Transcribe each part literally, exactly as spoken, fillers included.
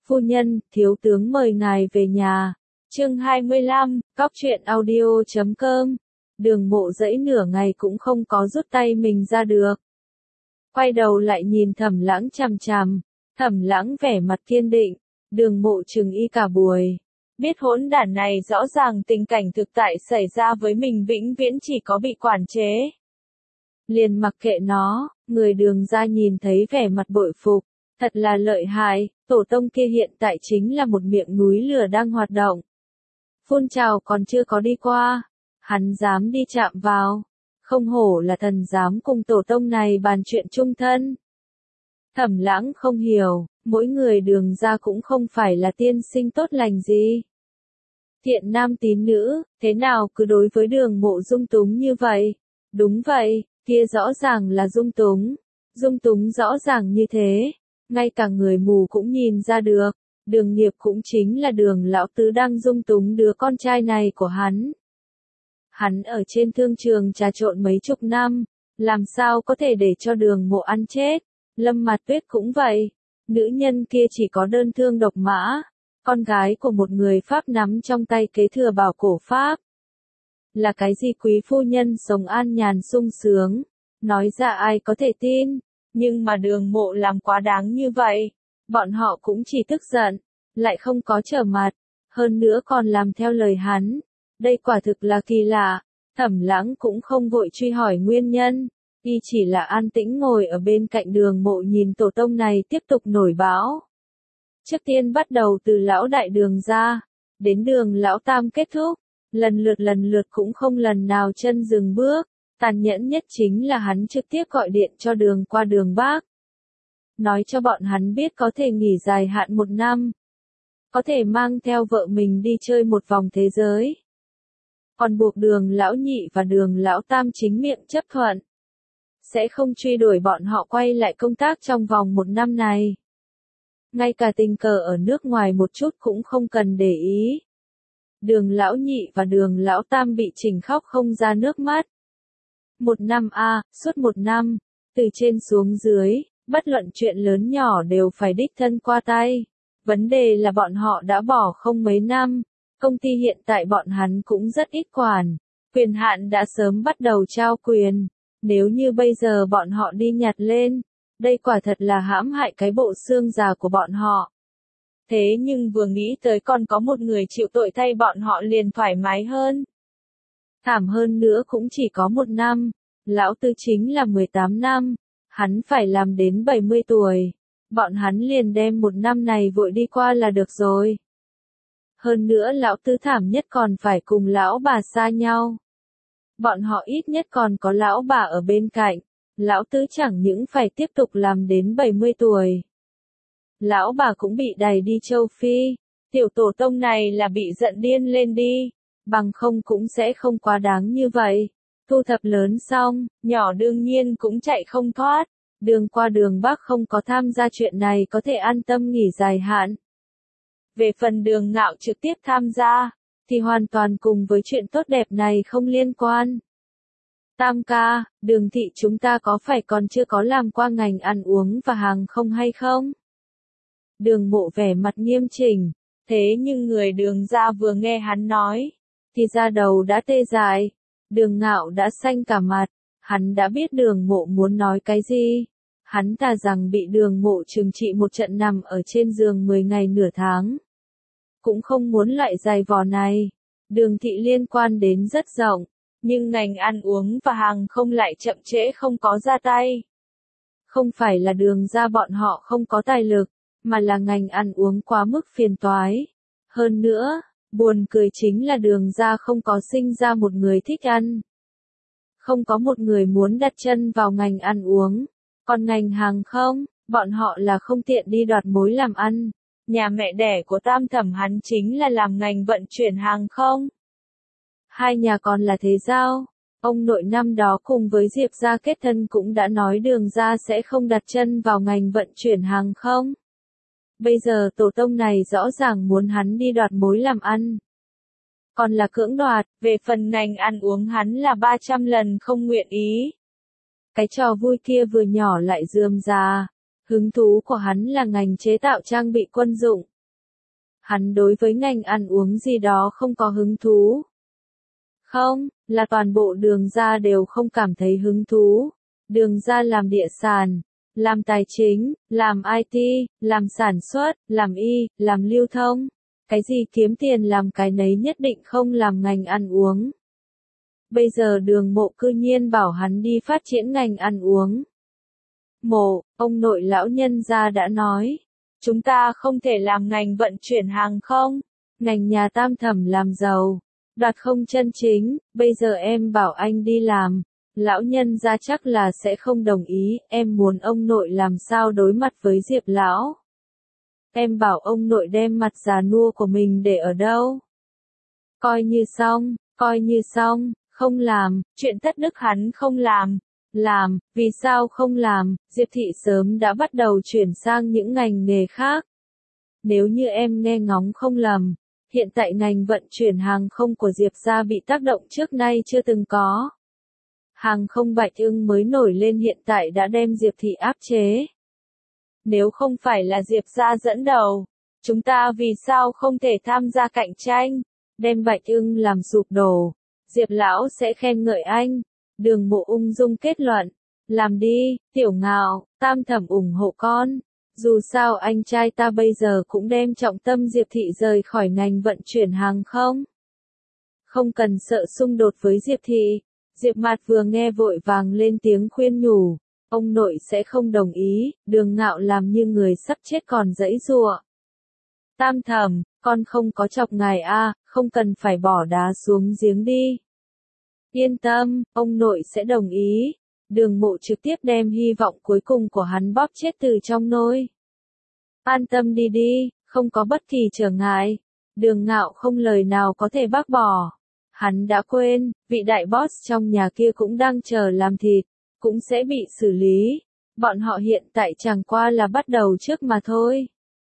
Phu nhân, thiếu tướng mời ngài về nhà. Chương hai mươi lăm, cóc truyện audio chấm com. Đường Mộ dãy nửa ngày cũng không có rút tay mình ra được. Quay đầu lại nhìn Thẩm Lãng chằm chằm, Thẩm Lãng vẻ mặt kiên định, Đường Mộ chừng y cả buổi. Biết hỗn đản này rõ ràng tình cảnh thực tại xảy ra với mình vĩnh viễn chỉ có bị quản chế. Liền mặc kệ nó, người Đường ra nhìn thấy vẻ mặt bội phục, thật là lợi hại, tổ tông kia hiện tại chính là một miệng núi lửa đang hoạt động. Phun trào còn chưa có đi qua, hắn dám đi chạm vào, không hổ là thần dám cùng tổ tông này bàn chuyện chung thân. Thẩm Lãng không hiểu, mỗi người Đường ra cũng không phải là tiên sinh tốt lành gì. Thiện nam tín nữ, thế nào cứ đối với Đường Mộ dung túng như vậy? Đúng vậy, kia rõ ràng là dung túng, dung túng rõ ràng như thế, ngay cả người mù cũng nhìn ra được, Đường Nghiệp cũng chính là Đường lão tứ đang dung túng đứa con trai này của hắn. Hắn ở trên thương trường trà trộn mấy chục năm, làm sao có thể để cho Đường Mộ ăn chết? Lâm Mạt Tuyết cũng vậy, nữ nhân kia chỉ có đơn thương độc mã, con gái của một người Pháp nắm trong tay kế thừa bảo cổ Pháp. Là cái gì quý phu nhân sống an nhàn sung sướng, nói ra ai có thể tin, nhưng mà Đường Mộ làm quá đáng như vậy, bọn họ cũng chỉ tức giận, lại không có trở mặt, hơn nữa còn làm theo lời hắn, đây quả thực là kỳ lạ. Thẩm Lãng cũng không vội truy hỏi nguyên nhân, y chỉ là an tĩnh ngồi ở bên cạnh Đường Mộ nhìn tổ tông này tiếp tục nổi bão. Trước tiên bắt đầu từ lão đại Đường ra, đến Đường lão tam kết thúc, lần lượt lần lượt cũng không lần nào chân dừng bước, tàn nhẫn nhất chính là hắn trực tiếp gọi điện cho Đường qua Đường Bác. Nói cho bọn hắn biết có thể nghỉ dài hạn một năm, có thể mang theo vợ mình đi chơi một vòng thế giới. Còn buộc Đường lão nhị và Đường lão tam chính miệng chấp thuận, sẽ không truy đuổi bọn họ quay lại công tác trong vòng một năm này. Ngay cả tình cờ ở nước ngoài một chút cũng không cần để ý. Đường lão nhị và Đường lão tam bị chỉnh khóc không ra nước mắt. Một năm a, à, suốt một năm, từ trên xuống dưới, bất luận chuyện lớn nhỏ đều phải đích thân qua tay. Vấn đề là bọn họ đã bỏ không mấy năm, công ty hiện tại bọn hắn cũng rất ít quản, quyền hạn đã sớm bắt đầu trao quyền. Nếu như bây giờ bọn họ đi nhặt lên, đây quả thật là hãm hại cái bộ xương già của bọn họ. Thế nhưng vừa nghĩ tới còn có một người chịu tội thay bọn họ liền thoải mái hơn. Thảm hơn nữa cũng chỉ có một năm, lão tư chính là mười tám năm, hắn phải làm đến bảy mươi tuổi, bọn hắn liền đem một năm này vội đi qua là được rồi. Hơn nữa lão tư thảm nhất còn phải cùng lão bà xa nhau. Bọn họ ít nhất còn có lão bà ở bên cạnh, lão tứ chẳng những phải tiếp tục làm đến bảy mươi tuổi. Lão bà cũng bị đày đi châu Phi, tiểu tổ tông này là bị giận điên lên đi, bằng không cũng sẽ không quá đáng như vậy. Thu thập lớn xong, nhỏ đương nhiên cũng chạy không thoát, Đường qua Đường Bác không có tham gia chuyện này có thể an tâm nghỉ dài hạn. Về phần Đường Ngạo trực tiếp tham gia, thì hoàn toàn cùng với chuyện tốt đẹp này không liên quan. Tam ca, Đường thị chúng ta có phải còn chưa có làm qua ngành ăn uống và hàng không hay không? Đường Mộ vẻ mặt nghiêm chỉnh, thế nhưng người Đường ra vừa nghe hắn nói, thì da đầu đã tê dại, Đường Ngạo đã xanh cả mặt, hắn đã biết Đường Mộ muốn nói cái gì. Hắn thà rằng bị Đường Mộ trừng trị một trận nằm ở trên giường mười ngày nửa tháng, cũng không muốn loại giày vò này. Đường thị liên quan đến rất rộng, nhưng ngành ăn uống và hàng không lại chậm trễ không có ra tay. Không phải là Đường ra bọn họ không có tài lực, mà là ngành ăn uống quá mức phiền toái. Hơn nữa, buồn cười chính là Đường ra không có sinh ra một người thích ăn. Không có một người muốn đặt chân vào ngành ăn uống. Còn ngành hàng không, bọn họ là không tiện đi đoạt mối làm ăn. Nhà mẹ đẻ của Tam Thẩm hắn chính là làm ngành vận chuyển hàng không. Hai nhà còn là thế giao. Ông nội năm đó cùng với Diệp gia kết thân cũng đã nói Đường ra sẽ không đặt chân vào ngành vận chuyển hàng không. Bây giờ tổ tông này rõ ràng muốn hắn đi đoạt mối làm ăn. Còn là cưỡng đoạt, về phần ngành ăn uống hắn là ba trăm lần không nguyện ý. Cái trò vui kia vừa nhỏ lại rườm rà. Hứng thú của hắn là ngành chế tạo trang bị quân dụng, Hắn đối với ngành ăn uống gì đó không có hứng thú. Không, là toàn bộ Đường gia đều không cảm thấy hứng thú. Đường gia làm địa sản, làm tài chính, làm i tê, làm sản xuất, làm y, làm lưu thông. Cái gì kiếm tiền làm cái nấy nhất định không làm ngành ăn uống. Bây giờ Đường Mộ cư nhiên bảo hắn đi phát triển ngành ăn uống. Mộ, ông nội lão nhân gia đã nói, chúng ta không thể làm ngành vận chuyển hàng không, ngành nhà Tam Thẩm làm giàu, đoạt không chân chính, bây giờ em bảo anh đi làm, lão nhân gia chắc là sẽ không đồng ý, em muốn ông nội làm sao đối mặt với Diệp lão. Em bảo ông nội đem mặt già nua của mình để ở đâu. Coi như xong, coi như xong, không làm, chuyện thất đức hắn không làm. Làm, vì sao không làm, Diệp thị sớm đã bắt đầu chuyển sang những ngành nghề khác. Nếu như em nghe ngóng không lầm, hiện tại ngành vận chuyển hàng không của Diệp gia bị tác động trước nay chưa từng có. Hàng không Bạch Ưng mới nổi lên hiện tại đã đem Diệp thị áp chế. Nếu không phải là Diệp gia dẫn đầu, chúng ta vì sao không thể tham gia cạnh tranh, đem Bạch Ưng làm sụp đổ, Diệp lão sẽ khen ngợi anh. Đường Mộ ung dung kết luận, làm đi, Tiểu Ngạo, Tam Thẩm ủng hộ con, dù sao anh trai ta bây giờ cũng đem trọng tâm Diệp thị rời khỏi ngành vận chuyển hàng không. Không cần sợ xung đột với Diệp thị, Diệp Mạt vừa nghe vội vàng lên tiếng khuyên nhủ, ông nội sẽ không đồng ý, Đường Ngạo làm như người sắp chết còn giãy giụa. Tam Thẩm, con không có chọc ngài a, không cần phải bỏ đá xuống giếng đi. Yên tâm, ông nội sẽ đồng ý. Đường Mộ trực tiếp đem hy vọng cuối cùng của hắn bóp chết từ trong nôi. An tâm đi đi, không có bất kỳ trở ngại. Đường Ngạo không lời nào có thể bác bỏ. Hắn đã quên, vị đại boss trong nhà kia cũng đang chờ làm thịt, cũng sẽ bị xử lý. Bọn họ hiện tại chẳng qua là bắt đầu trước mà thôi.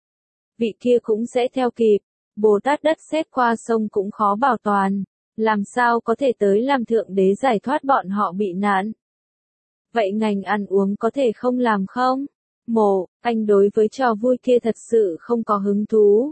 Vị kia cũng sẽ theo kịp. Bồ Tát đất sét qua sông cũng khó bảo toàn. Làm sao có thể tới làm thượng đế giải thoát bọn họ bị nạn? Vậy ngành ăn uống có thể không làm không? Mộ, anh đối với trò vui kia thật sự không có hứng thú.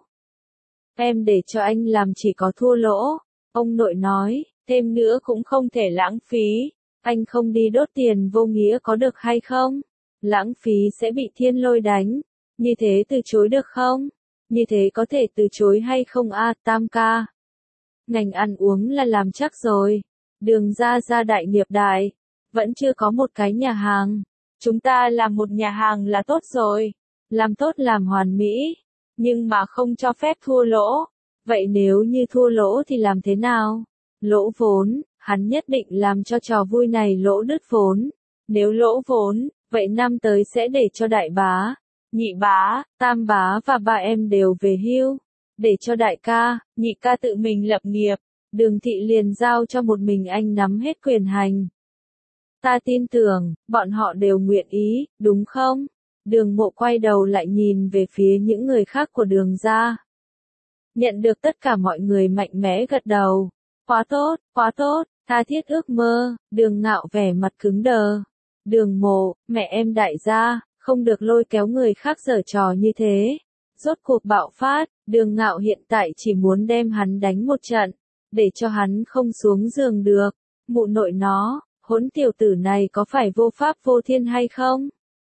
Em để cho anh làm chỉ có thua lỗ. Ông nội nói, thêm nữa cũng không thể lãng phí. Anh không đi đốt tiền vô nghĩa có được hay không? Lãng phí sẽ bị thiên lôi đánh. Như thế từ chối được không? Như thế có thể từ chối hay không a, Tam ca? Ngành ăn uống là làm chắc rồi. Đường gia gia đại nghiệp đại. Vẫn chưa có một cái nhà hàng. Chúng ta làm một nhà hàng là tốt rồi. Làm tốt làm hoàn mỹ. Nhưng mà không cho phép thua lỗ. Vậy nếu như thua lỗ thì làm thế nào? Lỗ vốn, hắn nhất định làm cho trò vui này lỗ đứt vốn. Nếu lỗ vốn, vậy năm tới sẽ để cho đại bá, nhị bá, tam bá và ba em đều về hưu. Để cho đại ca, nhị ca tự mình lập nghiệp, Đường thị liền giao cho một mình anh nắm hết quyền hành. Ta tin tưởng, bọn họ đều nguyện ý, đúng không? Đường Mộ quay đầu lại nhìn về phía những người khác của Đường gia. Nhận được tất cả mọi người mạnh mẽ gật đầu. Quá tốt, quá tốt, tha thiết ước mơ. Đường Ngạo vẻ mặt cứng đờ. Đường Mộ, mẹ em đại gia, không được lôi kéo người khác giở trò như thế. Rốt cuộc bạo phát, Đường Ngạo hiện tại chỉ muốn đem hắn đánh một trận, để cho hắn không xuống giường được. Mụ nội nó, hỗn tiểu tử này có phải vô pháp vô thiên hay không?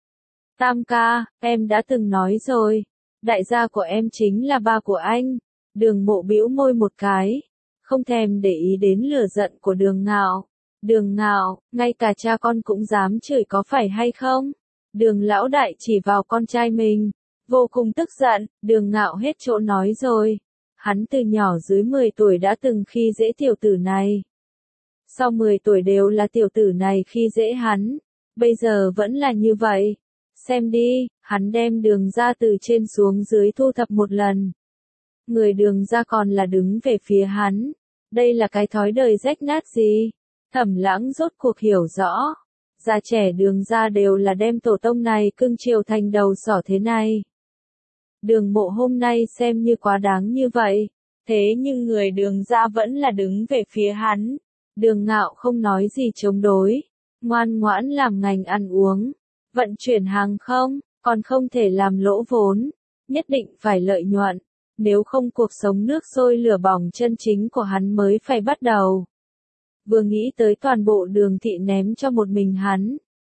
Tam ca, em đã từng nói rồi, đại gia của em chính là ba của anh. Đường Mộ bĩu môi một cái, không thèm để ý đến lửa giận của Đường Ngạo. Đường Ngạo, ngay cả cha con cũng dám chửi có phải hay không? Đường lão đại chỉ vào con trai mình, vô cùng tức giận. Đường Ngạo hết chỗ nói rồi. Hắn từ nhỏ dưới mười tuổi đã từng khi dễ tiểu tử này. Sau mười tuổi đều là tiểu tử này khi dễ hắn. Bây giờ vẫn là như vậy. Xem đi, hắn đem Đường gia từ trên xuống dưới thu thập một lần. Người Đường gia còn là đứng về phía hắn. Đây là cái thói đời rách nát gì? Thẩm Lãng rốt cuộc hiểu rõ. Già trẻ Đường gia đều là đem tổ tông này cưng chiều thành đầu sỏ thế này. Đường Mộ hôm nay xem như quá đáng như vậy. Thế nhưng người Đường gia vẫn là đứng về phía hắn. Đường Ngạo không nói gì chống đối. Ngoan ngoãn làm ngành ăn uống. Vận chuyển hàng không, còn không thể làm lỗ vốn. Nhất định phải lợi nhuận. nếu không cuộc sống nước sôi lửa bỏng chân chính của hắn mới phải bắt đầu. Vừa nghĩ tới toàn bộ Đường thị ném cho một mình hắn.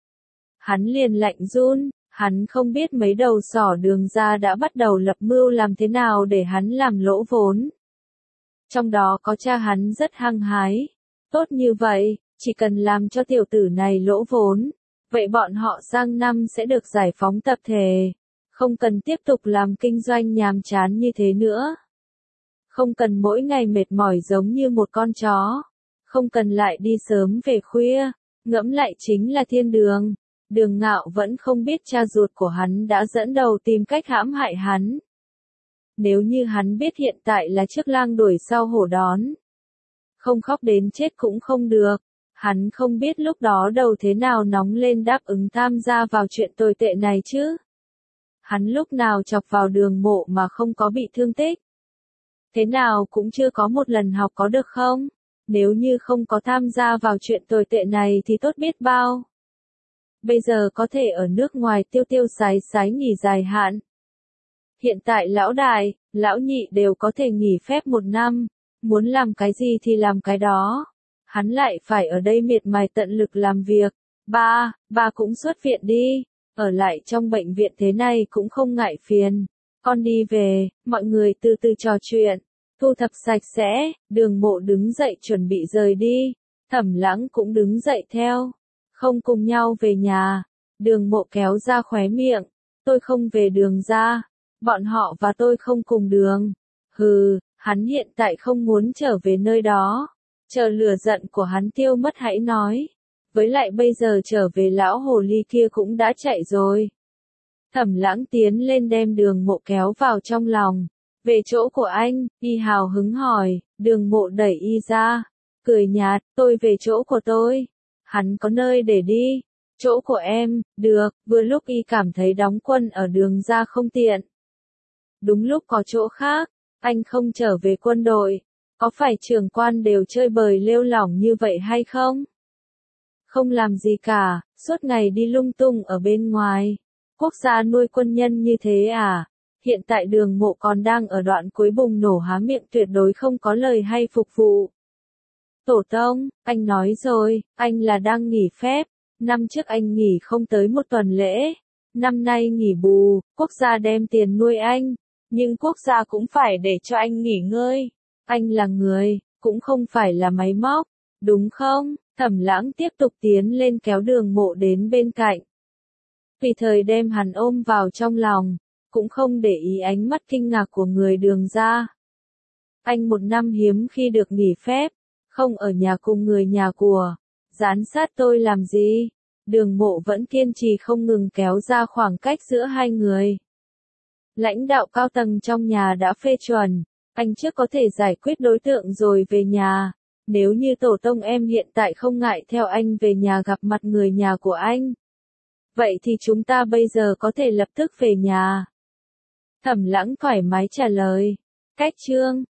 Hắn liền lạnh run, hắn không biết mấy đầu sỏ Đường gia đã bắt đầu lập mưu làm thế nào để hắn làm lỗ vốn. Trong đó có cha hắn rất hăng hái. Tốt như vậy, chỉ cần làm cho tiểu tử này lỗ vốn, vậy bọn họ sang năm sẽ được giải phóng tập thể. Không cần tiếp tục làm kinh doanh nhàm chán như thế nữa. Không cần mỗi ngày mệt mỏi giống như một con chó. Không cần lại đi sớm về khuya. Ngẫm lại chính là thiên đường. Đường Ngạo vẫn không biết cha ruột của hắn đã dẫn đầu tìm cách hãm hại hắn. Nếu như hắn biết hiện tại là chiếc lang đuổi sau hổ đón. Không khóc đến chết cũng không được. Hắn không biết lúc đó đầu thế nào nóng lên đáp ứng tham gia vào chuyện tồi tệ này chứ. Hắn lúc nào chọc vào Đường Mộ mà không có bị thương tích. Thế nào cũng chưa có một lần học có được không? Nếu như không có tham gia vào chuyện tồi tệ này thì tốt biết bao. Bây giờ có thể ở nước ngoài tiêu tiêu sái sái nghỉ dài hạn. Hiện tại lão đại, lão nhị đều có thể nghỉ phép một năm. Muốn làm cái gì thì làm cái đó. Hắn lại phải ở đây miệt mài tận lực làm việc. Ba, ba cũng xuất viện đi. Ở lại trong bệnh viện thế này cũng không ngại phiền. Con đi về, mọi người từ từ trò chuyện. Thu thập sạch sẽ, Đường Mộ đứng dậy chuẩn bị rời đi. Thẩm Lãng cũng đứng dậy theo. Không cùng nhau về nhà. Đường Mộ kéo ra khóe miệng. Tôi không về Đường ra. Bọn họ và tôi không cùng đường. Hừ, hắn hiện tại không muốn trở về nơi đó. Chờ lửa giận của hắn tiêu mất hãy nói. Với lại bây giờ trở về lão hồ ly kia cũng đã chạy rồi. Thẩm Lãng tiến lên đem Đường Mộ kéo vào trong lòng. Về chỗ của anh, y hào hứng hỏi. Đường Mộ đẩy y ra. Cười nhạt, tôi về chỗ của tôi. Hắn có nơi để đi. Chỗ của em, được, vừa lúc y cảm thấy đóng quân ở Đường ra không tiện. Đúng lúc có chỗ khác, anh không trở về quân đội. Có phải trưởng quan đều chơi bời lêu lỏng như vậy hay không? Không làm gì cả, suốt ngày đi lung tung ở bên ngoài. Quốc gia nuôi quân nhân như thế à? Hiện tại Đường Mộ còn đang ở đoạn cuối bùng nổ há miệng tuyệt đối không có lời hay phục vụ. Tổ tông, anh nói rồi, anh là đang nghỉ phép. Năm trước anh nghỉ không tới một tuần lễ. Năm nay nghỉ bù, quốc gia đem tiền nuôi anh. Nhưng quốc gia cũng phải để cho anh nghỉ ngơi. Anh là người, cũng không phải là máy móc. Đúng không? Thẩm Lãng tiếp tục tiến lên kéo Đường Mộ đến bên cạnh. Tùy thời đem hắn ôm vào trong lòng. Cũng không để ý ánh mắt kinh ngạc của người Đường ra. Anh một năm hiếm khi được nghỉ phép. Không ở nhà cùng người nhà của. Gián sát tôi làm gì? Đường Mộ vẫn kiên trì không ngừng kéo ra khoảng cách giữa hai người. Lãnh đạo cao tầng trong nhà đã phê chuẩn. Anh trước có thể giải quyết đối tượng rồi về nhà. Nếu như tổ tông em hiện tại không ngại theo anh về nhà gặp mặt người nhà của anh. Vậy thì chúng ta bây giờ có thể lập tức về nhà. Thẩm Lãng thoải mái trả lời. Cách chương.